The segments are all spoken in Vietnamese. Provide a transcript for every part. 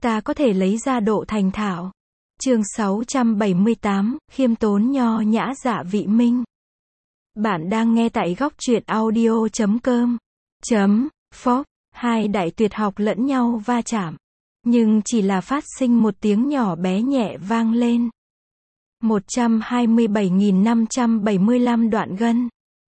ta có thể lấy ra độ thành thạo. Chương 678, khiêm tốn nho nhã Dạ Vị Minh. Bạn đang nghe tại góc truyện audio.com. Phốc, hai đại tuyệt học lẫn nhau va chạm. Nhưng chỉ là phát sinh một tiếng nhỏ bé nhẹ vang lên. 127.575 đoạn gân.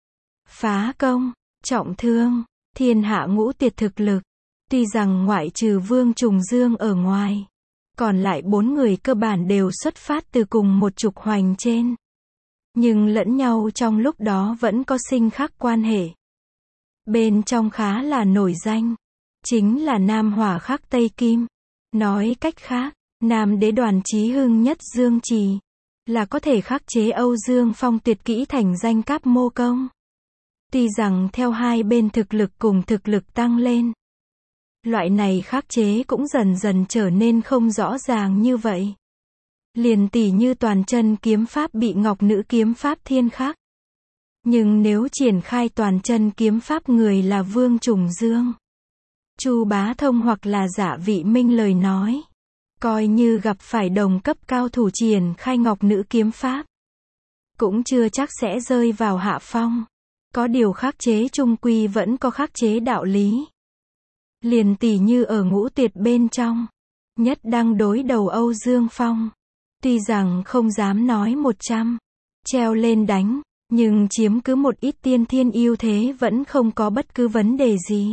Phá công, trọng thương, thiên hạ ngũ tuyệt thực lực. Tuy rằng ngoại trừ Vương Trùng Dương ở ngoài, còn lại 4 người cơ bản đều xuất phát từ cùng một trục hoành trên. Nhưng lẫn nhau trong lúc đó vẫn có sinh khắc quan hệ. Bên trong khá là nổi danh, chính là Nam Hỏa khắc Tây Kim. Nói cách khác, Nam Đế Đoàn Chí Hưng Nhất Dương Trì, là có thể khắc chế Âu Dương Phong tuyệt kỹ thành danh Cáp Mô Công. Tuy rằng theo hai bên thực lực cùng thực lực tăng lên, loại này khắc chế cũng dần dần trở nên không rõ ràng như vậy. Liền tỉ như toàn chân kiếm pháp bị Ngọc Nữ kiếm pháp thiên khắc. Nhưng nếu triển khai toàn chân kiếm pháp người là Vương Trùng Dương, Chu Bá Thông hoặc là Dạ Vị Minh lời nói, coi như gặp phải đồng cấp cao thủ triển khai Ngọc Nữ kiếm pháp, cũng chưa chắc sẽ rơi vào hạ phong. Có điều khắc chế trung quy vẫn có khắc chế đạo lý. Liền tỉ như ở ngũ tuyệt bên trong, Nhất Đăng đối đầu Âu Dương Phong. Tuy rằng không dám nói 100, treo lên đánh, nhưng chiếm cứ một ít tiên thiên ưu thế vẫn không có bất cứ vấn đề gì.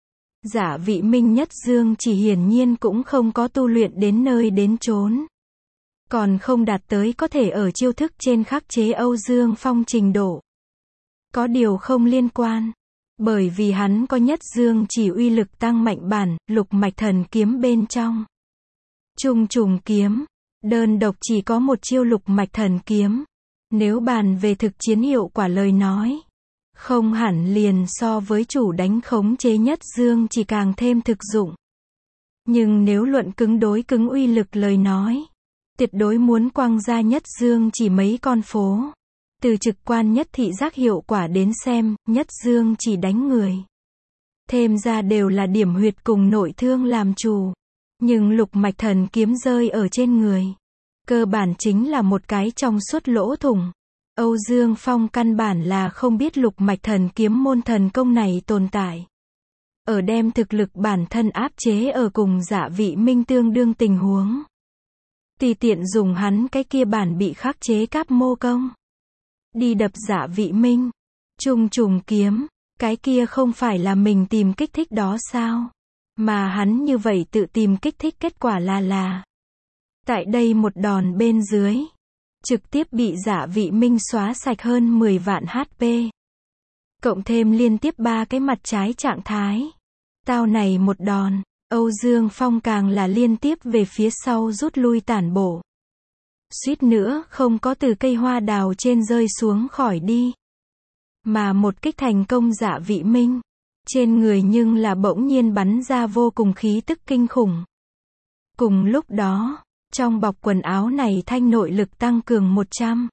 Dạ Vị Minh Nhất Dương chỉ hiển nhiên cũng không có tu luyện đến nơi đến chốn. Còn không đạt tới có thể ở chiêu thức trên khắc chế Âu Dương Phong trình độ. Có điều không liên quan. Bởi vì hắn có Nhất Dương chỉ uy lực tăng mạnh bản, Lục Mạch Thần Kiếm bên trong. Trung trùng kiếm, đơn độc chỉ có một chiêu Lục Mạch Thần Kiếm. Nếu bàn về thực chiến hiệu quả lời nói, không hẳn liền so với chủ đánh khống chế Nhất Dương chỉ càng thêm thực dụng. Nhưng nếu luận cứng đối cứng uy lực lời nói, tuyệt đối muốn quăng ra Nhất Dương chỉ mấy con phố. Từ trực quan nhất thị giác hiệu quả đến xem, Nhất Dương chỉ đánh người. Thêm ra đều là điểm huyệt cùng nội thương làm chủ. Nhưng Lục Mạch Thần Kiếm rơi ở trên người, cơ bản chính là một cái trong suốt lỗ thủng. Âu Dương Phong căn bản là không biết Lục Mạch Thần Kiếm môn thần công này tồn tại. Ở đem thực lực bản thân áp chế ở cùng Dạ Vị Minh tương đương tình huống, tùy tiện dùng hắn cái kia bản bị khắc chế Cáp Mô Công đi đập Dạ Vị Minh. Trung trùng kiếm, cái kia không phải là mình tìm kích thích đó sao? Mà hắn như vậy tự tìm kích thích, kết quả là tại đây một đòn bên dưới, trực tiếp bị Dạ Vị Minh xóa sạch hơn 10 vạn HP. Cộng thêm liên tiếp 3 cái mặt trái trạng thái. Tao này một đòn, Âu Dương Phong càng là liên tiếp về phía sau rút lui tản bộ. Suýt nữa không có từ cây hoa đào trên rơi xuống khỏi đi. Mà một kích thành công Dạ Vị Minh, trên người nhưng là bỗng nhiên bắn ra vô cùng khí tức kinh khủng. Cùng lúc đó, trong bọc quần áo này thanh nội lực tăng cường 100.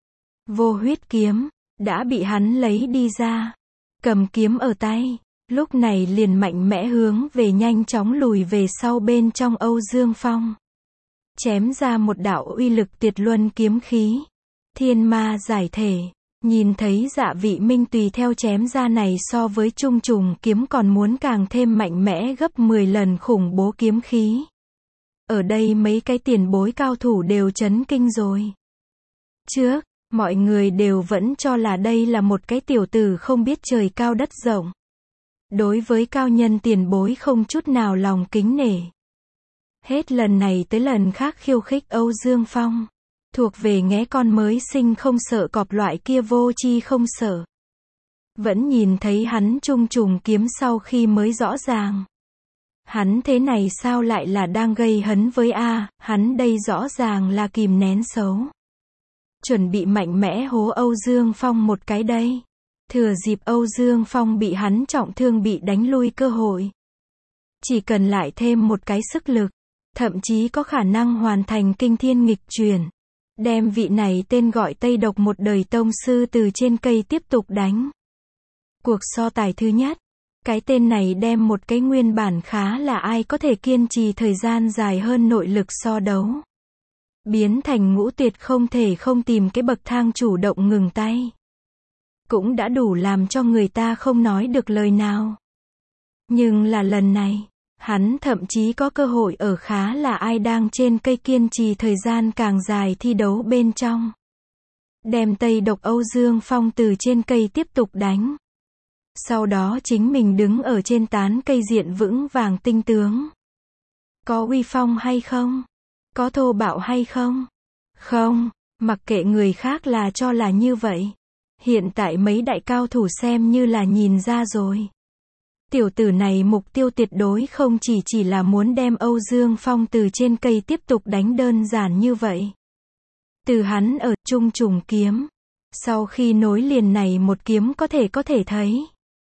Vô huyết kiếm, đã bị hắn lấy đi ra. Cầm kiếm ở tay, lúc này liền mạnh mẽ hướng về nhanh chóng lùi về sau bên trong Âu Dương Phong. Chém ra một đạo uy lực tuyệt luân kiếm khí. Thiên ma giải thể. Nhìn thấy Dạ Vị Minh tùy theo chém ra này so với trung trùng kiếm còn muốn càng thêm mạnh mẽ gấp 10 lần khủng bố kiếm khí. Ở đây mấy cái tiền bối cao thủ đều chấn kinh rồi. Trước, mọi người đều vẫn cho là đây là một cái tiểu tử không biết trời cao đất rộng. Đối với cao nhân tiền bối không chút nào lòng kính nể. Hết lần này tới lần khác khiêu khích Âu Dương Phong. Thuộc về nghé con mới sinh không sợ cọp loại kia vô tri không sợ. Vẫn nhìn thấy hắn trung trùng kiếm sau khi mới rõ ràng. Hắn thế này sao lại là đang gây hấn với hắn đây rõ ràng là kìm nén xấu. Chuẩn bị mạnh mẽ hố Âu Dương Phong một cái đây. Thừa dịp Âu Dương Phong bị hắn trọng thương bị đánh lui cơ hội. Chỉ cần lại thêm một cái sức lực, thậm chí có khả năng hoàn thành kinh thiên nghịch chuyển. Đem vị này tên gọi Tây Độc một đời tông sư từ trên cây tiếp tục đánh. Cuộc so tài thứ nhất, Cái tên này đem một cái nguyên bản khá là ai có thể kiên trì thời gian dài hơn nội lực so đấu, biến thành Ngũ Tuyệt không thể không tìm cái bậc thang chủ động ngừng tay. Cũng đã đủ làm cho người ta không nói được lời nào. Nhưng là lần này, hắn thậm chí có cơ hội ở khá là ai đang trên cây kiên trì thời gian càng dài thi đấu bên trong. Đem Tây Độc Âu Dương Phong từ trên cây tiếp tục đánh. Sau đó chính mình đứng ở trên tán cây diện vững vàng tinh tướng. Có uy phong hay không? Có thô bạo hay không? Không, mặc kệ người khác là cho là như vậy. Hiện tại mấy đại cao thủ xem như là nhìn ra rồi. Tiểu tử này mục tiêu tuyệt đối không chỉ là muốn đem Âu Dương Phong từ trên cây tiếp tục đánh đơn giản như vậy. Từ hắn ở Trung Trùng Kiếm, sau khi nối liền này một kiếm có thể thấy.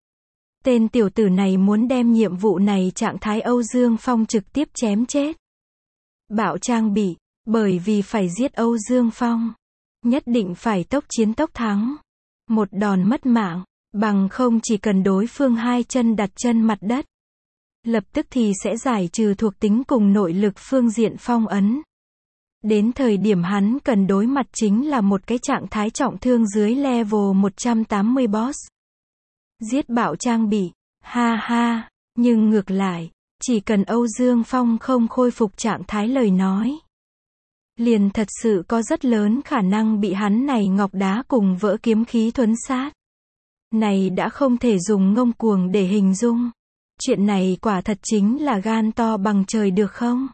Tên tiểu tử này muốn đem nhiệm vụ này trạng thái Âu Dương Phong trực tiếp chém chết. Bạo trang bị, bởi vì phải giết Âu Dương Phong, nhất định phải tốc chiến tốc thắng. Một đòn mất mạng, bằng không chỉ cần đối phương hai chân đặt chân mặt đất, lập tức thì sẽ giải trừ thuộc tính cùng nội lực phương diện phong ấn. Đến thời điểm hắn cần đối mặt chính là một cái trạng thái trọng thương dưới level 180 boss. Giết bạo trang bị, ha ha, nhưng ngược lại, chỉ cần Âu Dương Phong không khôi phục trạng thái lời nói, liền thật sự có rất lớn khả năng bị hắn này ngọc đá cùng vỡ kiếm khí thuấn sát. Này đã không thể dùng ngông cuồng để hình dung. Chuyện này quả thật chính là gan to bằng trời được không?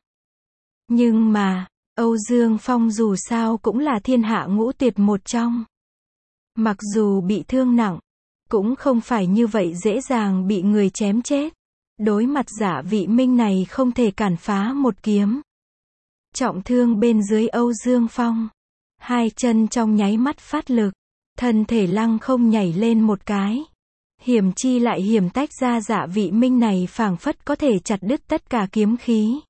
Nhưng mà, Âu Dương Phong dù sao cũng là thiên hạ ngũ tuyệt một trong. Mặc dù bị thương nặng, cũng không phải như vậy dễ dàng bị người chém chết. Đối mặt Giả Vị Minh này không thể cản phá một kiếm. Trọng thương bên dưới Âu Dương Phong, hai chân trong nháy mắt phát lực, thân thể lăng không nhảy lên một cái. Hiểm chi lại hiểm tách ra Giả Vị Minh này phảng phất có thể chặt đứt tất cả kiếm khí.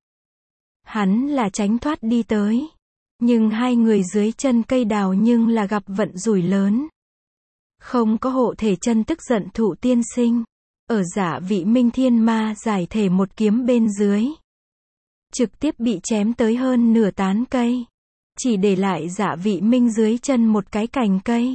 Hắn là tránh thoát đi tới, nhưng hai người dưới chân cây đào nhưng là gặp vận rủi lớn. Không có hộ thể chân tức giận thụ tiên sinh, ở Giả Vị Minh thiên ma giải thể một kiếm bên dưới, trực tiếp bị chém tới hơn nửa tán cây, chỉ để lại Giả Vị Minh dưới chân một cái cành cây.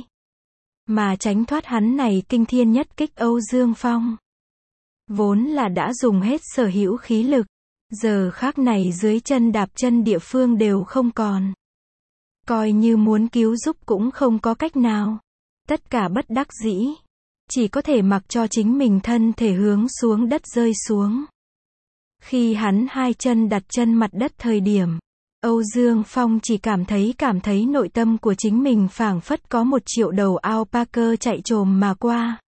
Mà tránh thoát hắn này kinh thiên nhất kích Âu Dương Phong, vốn là đã dùng hết sở hữu khí lực, giờ khác này dưới chân đạp chân địa phương đều không còn. Coi như muốn cứu giúp cũng không có cách nào. Tất cả bất đắc dĩ, chỉ có thể mặc cho chính mình thân thể hướng xuống đất rơi xuống. Khi hắn hai chân đặt chân mặt đất thời điểm, Âu Dương Phong chỉ cảm thấy nội tâm của chính mình phảng phất có 1 triệu đầu alpaca chạy trồm mà qua.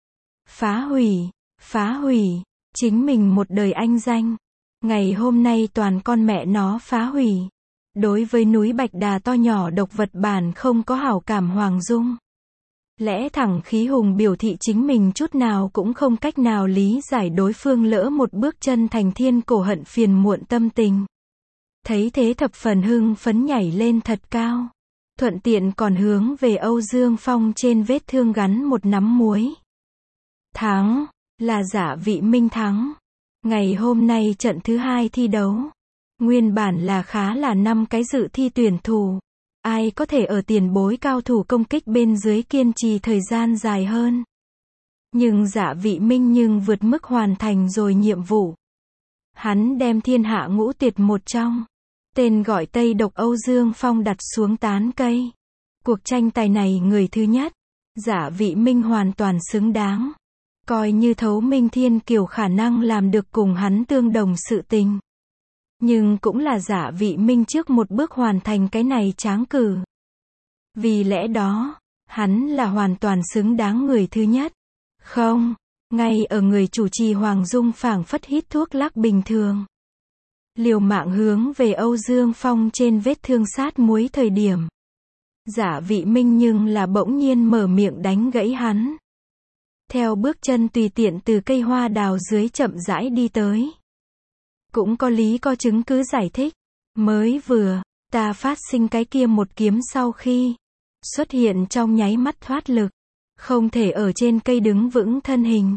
Phá hủy, chính mình một đời anh danh. Ngày hôm nay toàn con mẹ nó phá hủy. Đối với núi Bạch Đà to nhỏ độc vật bản không có hảo cảm Hoàng Dung. Lẽ thẳng khí hùng biểu thị chính mình chút nào cũng không cách nào lý giải đối phương lỡ một bước chân thành thiên cổ hận phiền muộn tâm tình. Thấy thế thập phần hưng phấn nhảy lên thật cao. Thuận tiện còn hướng về Âu Dương Phong trên vết thương gắn một nắm muối. Thắng, là Giả Vị Minh thắng. Ngày hôm nay trận thứ 2 thi đấu. Nguyên bản là khá là 5 cái dự thi tuyển thủ. Ai có thể ở tiền bối cao thủ công kích bên dưới kiên trì thời gian dài hơn. Nhưng Giả Vị Minh nhưng vượt mức hoàn thành rồi nhiệm vụ. Hắn đem thiên hạ ngũ tuyệt một trong, tên gọi Tây Độc Âu Dương Phong đặt xuống tán cây. Cuộc tranh tài này người thứ nhất, Giả Vị Minh hoàn toàn xứng đáng. Coi như Thấu Minh Thiên Kiều khả năng làm được cùng hắn tương đồng sự tình. Nhưng cũng là Giả Vị Minh trước một bước hoàn thành cái này tráng cử. Vì lẽ đó, hắn là hoàn toàn xứng đáng người thứ nhất. Không, ngay ở người chủ trì Hoàng Dung phảng phất hít thuốc lắc bình thường. Liều mạng hướng về Âu Dương Phong trên vết thương sát muối thời điểm. Giả Vị Minh nhưng là bỗng nhiên mở miệng đánh gãy hắn. Theo bước chân tùy tiện từ cây hoa đào dưới chậm rãi đi tới. Cũng có lý có chứng cứ giải thích. Mới vừa, ta phát sinh cái kia một kiếm sau khi xuất hiện trong nháy mắt thoát lực. Không thể ở trên cây đứng vững thân hình.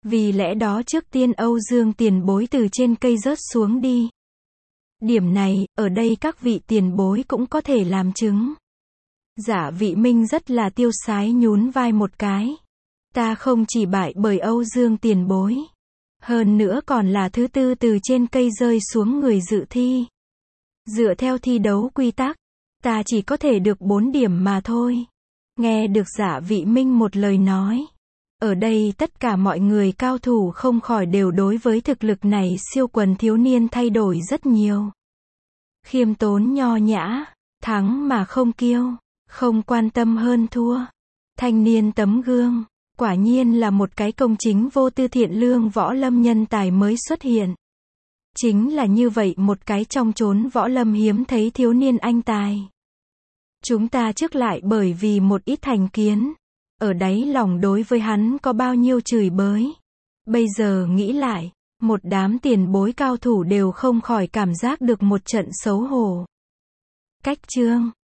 Vì lẽ đó trước tiên Âu Dương tiền bối từ trên cây rớt xuống đi. Điểm này, ở đây các vị tiền bối cũng có thể làm chứng. Giả Vị Minh rất là tiêu sái nhún vai một cái. Ta không chỉ bại bởi Âu Dương tiền bối. Hơn nữa còn là thứ tư từ trên cây rơi xuống người dự thi. Dựa theo thi đấu quy tắc, ta chỉ có thể được 4 điểm mà thôi. Nghe được Giả Vị Minh một lời nói. Ở đây tất cả mọi người cao thủ không khỏi đều đối với thực lực này siêu quần thiếu niên thay đổi rất nhiều. Khiêm tốn nho nhã, thắng mà không kiêu, không quan tâm hơn thua. Thanh niên tấm gương, quả nhiên là một cái công chính vô tư thiện lương võ lâm nhân tài mới xuất hiện. Chính là như vậy một cái trong chốn võ lâm hiếm thấy thiếu niên anh tài. Chúng ta trước lại bởi vì một ít thành kiến, ở đáy lòng đối với hắn có bao nhiêu chửi bới. Bây giờ nghĩ lại, một đám tiền bối cao thủ đều không khỏi cảm giác được một trận xấu hổ. Cách chương